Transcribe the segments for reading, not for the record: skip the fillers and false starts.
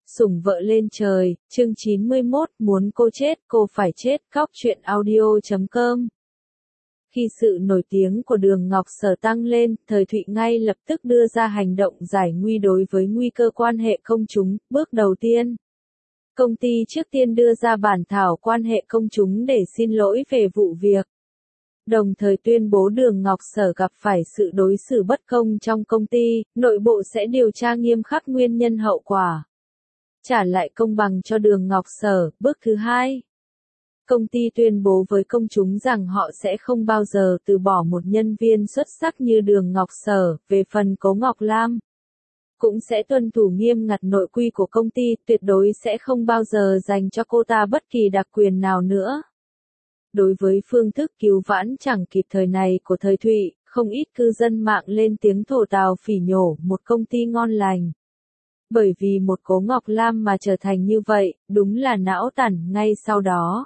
Sủng vợ lên trời, chương 91, muốn cô chết, cô phải chết, Cóc truyện audio.com. Khi sự nổi tiếng của Đường Ngọc Sở tăng lên, Thời Thụy ngay lập tức đưa ra hành động giải nguy đối với nguy cơ quan hệ công chúng. Bước đầu tiên, công ty trước tiên đưa ra bản thảo quan hệ công chúng để xin lỗi về vụ việc. Đồng thời tuyên bố Đường Ngọc Sở gặp phải sự đối xử bất công trong công ty, nội bộ sẽ điều tra nghiêm khắc nguyên nhân hậu quả. Trả lại công bằng cho Đường Ngọc Sở. Bước thứ hai, công ty tuyên bố với công chúng rằng họ sẽ không bao giờ từ bỏ một nhân viên xuất sắc như Đường Ngọc Sở. Về phần Cố Ngọc Lam, cũng sẽ tuân thủ nghiêm ngặt nội quy của công ty, tuyệt đối sẽ không bao giờ dành cho cô ta bất kỳ đặc quyền nào nữa. Đối với phương thức cứu vãn chẳng kịp thời này của Thời Thụy, không ít cư dân mạng lên tiếng thổ tào phỉ nhổ một công ty ngon lành. Bởi vì một Cố Ngọc Lam mà trở thành như vậy, đúng là não tàn. Ngay sau đó,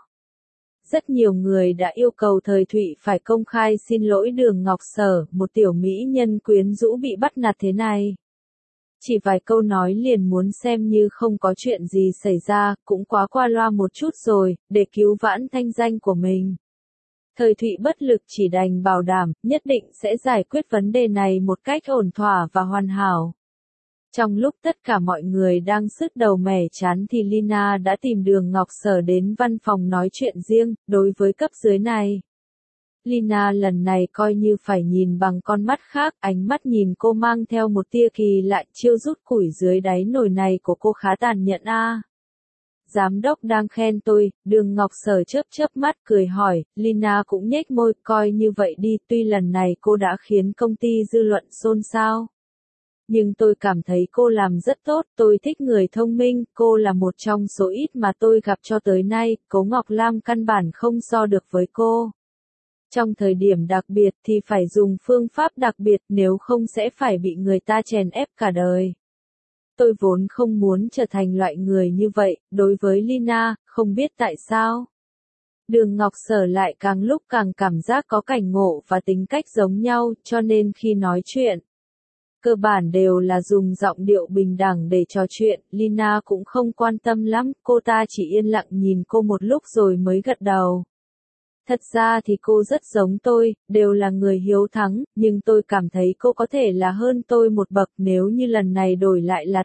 rất nhiều người đã yêu cầu Thời Thụy phải công khai xin lỗi Đường Ngọc Sở, một tiểu mỹ nhân quyến rũ bị bắt nạt thế này. Chỉ vài câu nói liền muốn xem như không có chuyện gì xảy ra, cũng quá qua loa một chút rồi, để cứu vãn thanh danh của mình. Thời Thụy bất lực chỉ đành bảo đảm, nhất định sẽ giải quyết vấn đề này một cách ổn thỏa và hoàn hảo. Trong lúc tất cả mọi người đang sứt đầu mẻ chán thì Lina đã tìm Đường Ngọc Sở đến văn phòng nói chuyện riêng. Đối với cấp dưới này, Lina lần này coi như phải nhìn bằng con mắt khác, ánh mắt nhìn cô mang theo một tia kỳ lạ. Chiêu rút củi dưới đáy nồi này của cô khá tàn nhẫn a. Giám đốc đang khen tôi. Đường Ngọc Sở chớp chớp mắt cười hỏi. Lina cũng nhếch môi, coi như vậy đi, tuy lần này cô đã khiến công ty dư luận xôn xao, nhưng tôi cảm thấy cô làm rất tốt. Tôi thích người thông minh, cô là một trong số ít mà tôi gặp cho tới nay. Cố Ngọc Lam căn bản không so được với cô. Trong thời điểm đặc biệt thì phải dùng phương pháp đặc biệt, nếu không sẽ phải bị người ta chèn ép cả đời. Tôi vốn không muốn trở thành loại người như vậy. Đối với Lina, không biết tại sao, Đường Ngọc Sở lại càng lúc càng cảm giác có cảnh ngộ và tính cách giống nhau, cho nên khi nói chuyện, cơ bản đều là dùng giọng điệu bình đẳng để trò chuyện. Lina cũng không quan tâm lắm, cô ta chỉ yên lặng nhìn cô một lúc rồi mới gật đầu. Thật ra thì cô rất giống tôi, đều là người hiếu thắng, nhưng tôi cảm thấy cô có thể là hơn tôi một bậc. Nếu như lần này đổi lại là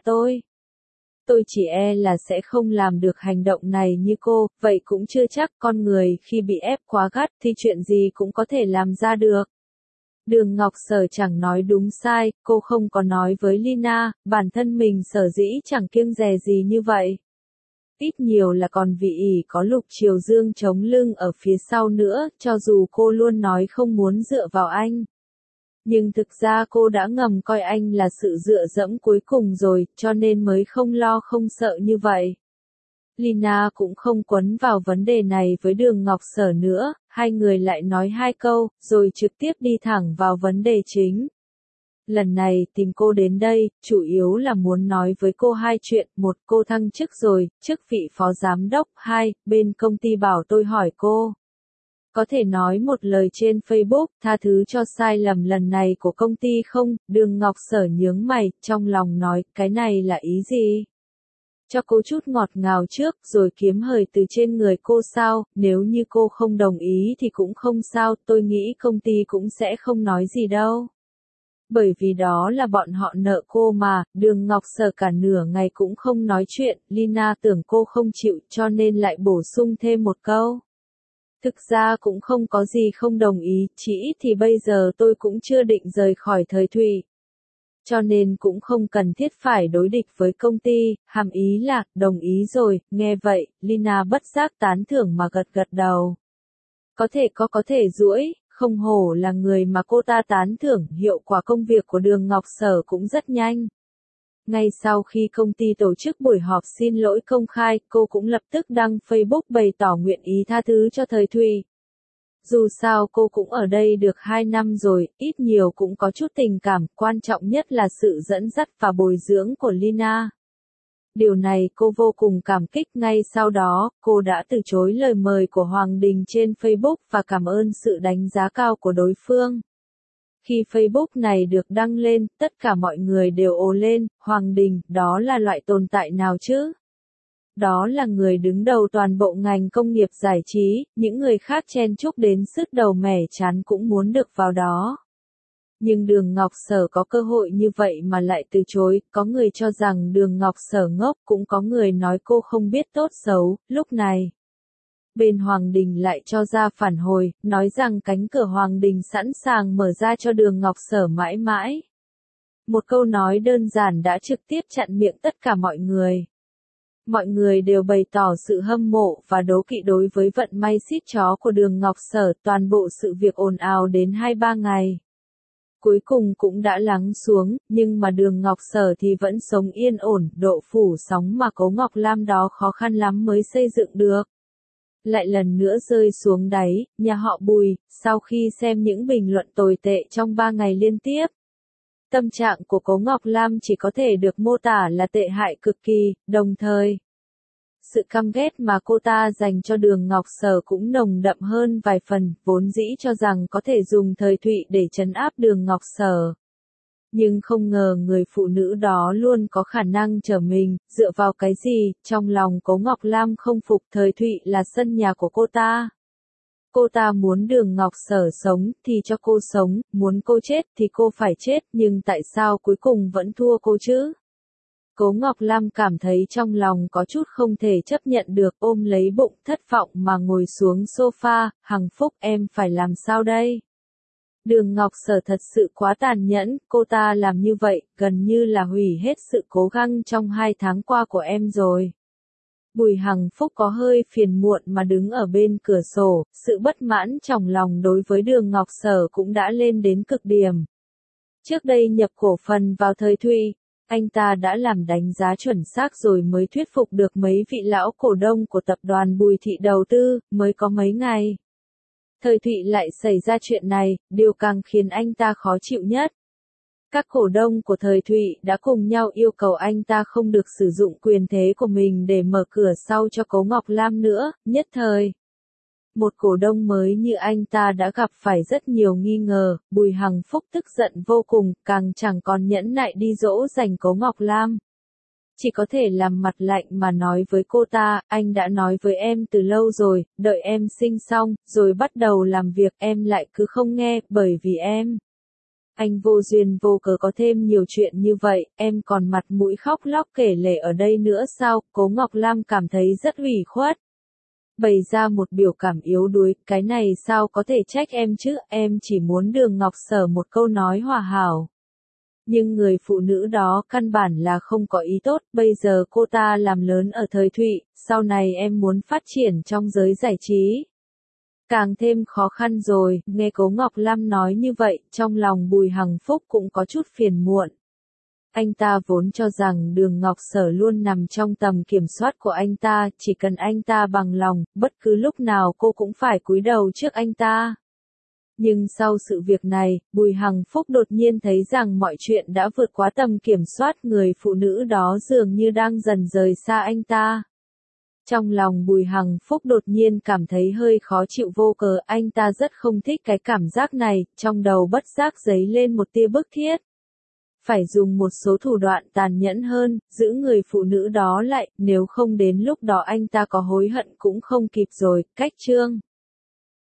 tôi chỉ e là sẽ không làm được hành động này như cô. Vậy cũng chưa chắc, con người khi bị ép quá gắt thì chuyện gì cũng có thể làm ra được. Đường Ngọc Sở chẳng nói đúng sai, cô không có nói với Lina, bản thân mình sở dĩ chẳng kiêng dè gì như vậy. Ít nhiều là còn vì ỷ có Lục Triều Dương chống lưng ở phía sau nữa. Cho dù cô luôn nói không muốn dựa vào anh, nhưng thực ra cô đã ngầm coi anh là sự dựa dẫm cuối cùng rồi, cho nên mới không lo không sợ như vậy. Lina cũng không quấn vào vấn đề này với Đường Ngọc Sở nữa, hai người lại nói hai câu, rồi trực tiếp đi thẳng vào vấn đề chính. Lần này tìm cô đến đây, chủ yếu là muốn nói với cô hai chuyện. Một, cô thăng chức rồi, chức vị phó giám đốc. Hai, bên công ty bảo tôi hỏi cô, có thể nói một lời trên Facebook, tha thứ cho sai lầm lần này của công ty không? Đường Ngọc Sở nhướng mày, trong lòng nói, cái này là ý gì? Cho cô chút ngọt ngào trước, rồi kiếm hời từ trên người cô sao? Nếu như cô không đồng ý thì cũng không sao, tôi nghĩ công ty cũng sẽ không nói gì đâu. Bởi vì đó là bọn họ nợ cô mà. Đường Ngọc Sở cả nửa ngày cũng không nói chuyện. Lina tưởng cô không chịu, cho nên lại bổ sung thêm một câu. Thực ra cũng không có gì không đồng ý, chỉ ít thì bây giờ tôi cũng chưa định rời khỏi Thời Thụy, cho nên cũng không cần thiết phải đối địch với công ty. Hàm ý là, đồng ý rồi. Nghe vậy, Lina bất giác tán thưởng mà gật gật đầu. Có thể duỗi, không hổ là người mà cô ta tán thưởng. Hiệu quả công việc của Đường Ngọc Sở cũng rất nhanh. Ngay sau khi công ty tổ chức buổi họp xin lỗi công khai, cô cũng lập tức đăng Facebook bày tỏ nguyện ý tha thứ cho Thời Thụy. Dù sao cô cũng ở đây được 2 năm rồi, ít nhiều cũng có chút tình cảm, quan trọng nhất là sự dẫn dắt và bồi dưỡng của Lina. Điều này cô vô cùng cảm kích. Ngay sau đó, cô đã từ chối lời mời của Hoàng Đình trên Facebook và cảm ơn sự đánh giá cao của đối phương. Khi Facebook này được đăng lên, tất cả mọi người đều ồ lên, Hoàng Đình, đó là loại tồn tại nào chứ? Đó là người đứng đầu toàn bộ ngành công nghiệp giải trí, những người khác chen chúc đến sứt đầu mẻ chán cũng muốn được vào đó. Nhưng Đường Ngọc Sở có cơ hội như vậy mà lại từ chối, có người cho rằng Đường Ngọc Sở ngốc, cũng có người nói cô không biết tốt xấu, lúc này. Bên Hoàng Đình lại cho ra phản hồi, nói rằng cánh cửa Hoàng Đình sẵn sàng mở ra cho Đường Ngọc Sở mãi mãi. Một câu nói đơn giản đã trực tiếp chặn miệng tất cả mọi người. Mọi người đều bày tỏ sự hâm mộ và đố kỵ đối với vận may xít chó của Đường Ngọc Sở, toàn bộ sự việc ồn ào đến 2-3 ngày. Cuối cùng cũng đã lắng xuống, nhưng mà Đường Ngọc Sở thì vẫn sống yên ổn, độ phủ sóng mà Cố Ngọc Lam đó khó khăn lắm mới xây dựng được. Lại lần nữa rơi xuống đáy, nhà họ Bùi, sau khi xem những bình luận tồi tệ trong 3 ngày liên tiếp. Tâm trạng của Cố Ngọc Lam chỉ có thể được mô tả là tệ hại cực kỳ, đồng thời. Sự căm ghét mà cô ta dành cho Đường Ngọc Sở cũng nồng đậm hơn vài phần, vốn dĩ cho rằng có thể dùng Thời Thụy để trấn áp Đường Ngọc Sở. Nhưng không ngờ người phụ nữ đó luôn có khả năng trở mình, dựa vào cái gì, trong lòng Cố Ngọc Lam không phục Thời Thụy là sân nhà của cô ta. Cô ta muốn Đường Ngọc Sở sống, thì cho cô sống, muốn cô chết thì cô phải chết, nhưng tại sao cuối cùng vẫn thua cô chứ? Cố Ngọc Lam cảm thấy trong lòng có chút không thể chấp nhận được, ôm lấy bụng thất vọng mà ngồi xuống sofa, Hằng Phúc em phải làm sao đây? Đường Ngọc Sở thật sự quá tàn nhẫn, cô ta làm như vậy, gần như là hủy hết sự cố gắng trong 2 tháng qua của em rồi. Bùi Hằng Phúc có hơi phiền muộn mà đứng ở bên cửa sổ, sự bất mãn trong lòng đối với Đường Ngọc Sở cũng đã lên đến cực điểm. Trước đây nhập cổ phần vào Thời Thụy, anh ta đã làm đánh giá chuẩn xác rồi mới thuyết phục được mấy vị lão cổ đông của tập đoàn Bùi Thị đầu tư, mới có mấy ngày. Thời Thụy lại xảy ra chuyện này, điều càng khiến anh ta khó chịu nhất. Các cổ đông của Thời Thụy đã cùng nhau yêu cầu anh ta không được sử dụng quyền thế của mình để mở cửa sau cho Cố Ngọc Lam nữa, nhất thời. Một cổ đông mới như anh ta đã gặp phải rất nhiều nghi ngờ, Bùi Hằng Phúc tức giận vô cùng, càng chẳng còn nhẫn nại đi dỗ dành Cố Ngọc Lam. Chỉ có thể làm mặt lạnh mà nói với cô ta, anh đã nói với em từ lâu rồi, đợi em sinh xong, rồi bắt đầu làm việc, em lại cứ không nghe, bởi vì em. Anh vô duyên vô cớ có thêm nhiều chuyện như vậy, em còn mặt mũi khóc lóc kể lể ở đây nữa sao? Cố Ngọc Lam cảm thấy rất ủy khuất. Bày ra một biểu cảm yếu đuối, cái này sao có thể trách em chứ, em chỉ muốn Đường Ngọc Sở một câu nói hòa hảo. Nhưng người phụ nữ đó căn bản là không có ý tốt, bây giờ cô ta làm lớn ở Thời Thụy, sau này em muốn phát triển trong giới giải trí. Càng thêm khó khăn rồi, nghe Cố Ngọc Lam nói như vậy, trong lòng Bùi Hằng Phúc cũng có chút phiền muộn. Anh ta vốn cho rằng Đường Ngọc Sở luôn nằm trong tầm kiểm soát của anh ta, chỉ cần anh ta bằng lòng, bất cứ lúc nào cô cũng phải cúi đầu trước anh ta. Nhưng sau sự việc này, Bùi Hằng Phúc đột nhiên thấy rằng mọi chuyện đã vượt quá tầm kiểm soát, người phụ nữ đó dường như đang dần rời xa anh ta. Trong lòng Bùi Hằng Phúc đột nhiên cảm thấy hơi khó chịu vô cớ, anh ta rất không thích cái cảm giác này, trong đầu bất giác dấy lên một tia bức thiết. Phải dùng một số thủ đoạn tàn nhẫn hơn, giữ người phụ nữ đó lại, nếu không đến lúc đó anh ta có hối hận cũng không kịp rồi, cách chương.